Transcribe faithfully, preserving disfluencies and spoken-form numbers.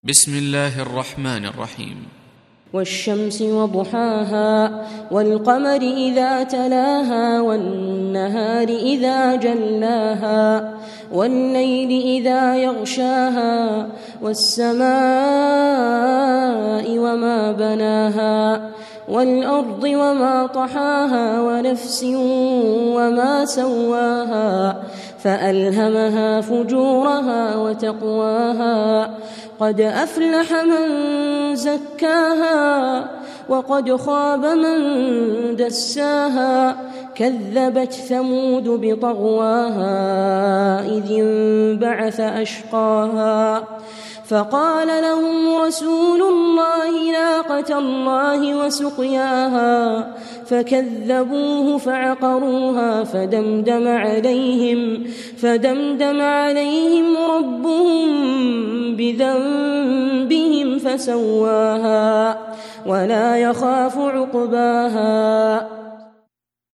بسم الله الرحمن الرحيم. والشمس وضحاها والقمر إذا تلاها والنهار إذا جلاها والليل إذا يغشاها والسماء وما بناها والأرض وما طحاها ونفس وما سواها فألهمها فجورها وتقواها قد أفلح من زكاها وقد خاب من دساها كذبت ثمود بطغواها إذ انبعث أشقاها فقال لهم رسول الله ناقة الله وسقياها فكذبوه فعقروها فدمدم عليهم فدمدم عليهم ربهم بذنبهم فسواها ولا يخاف عقباها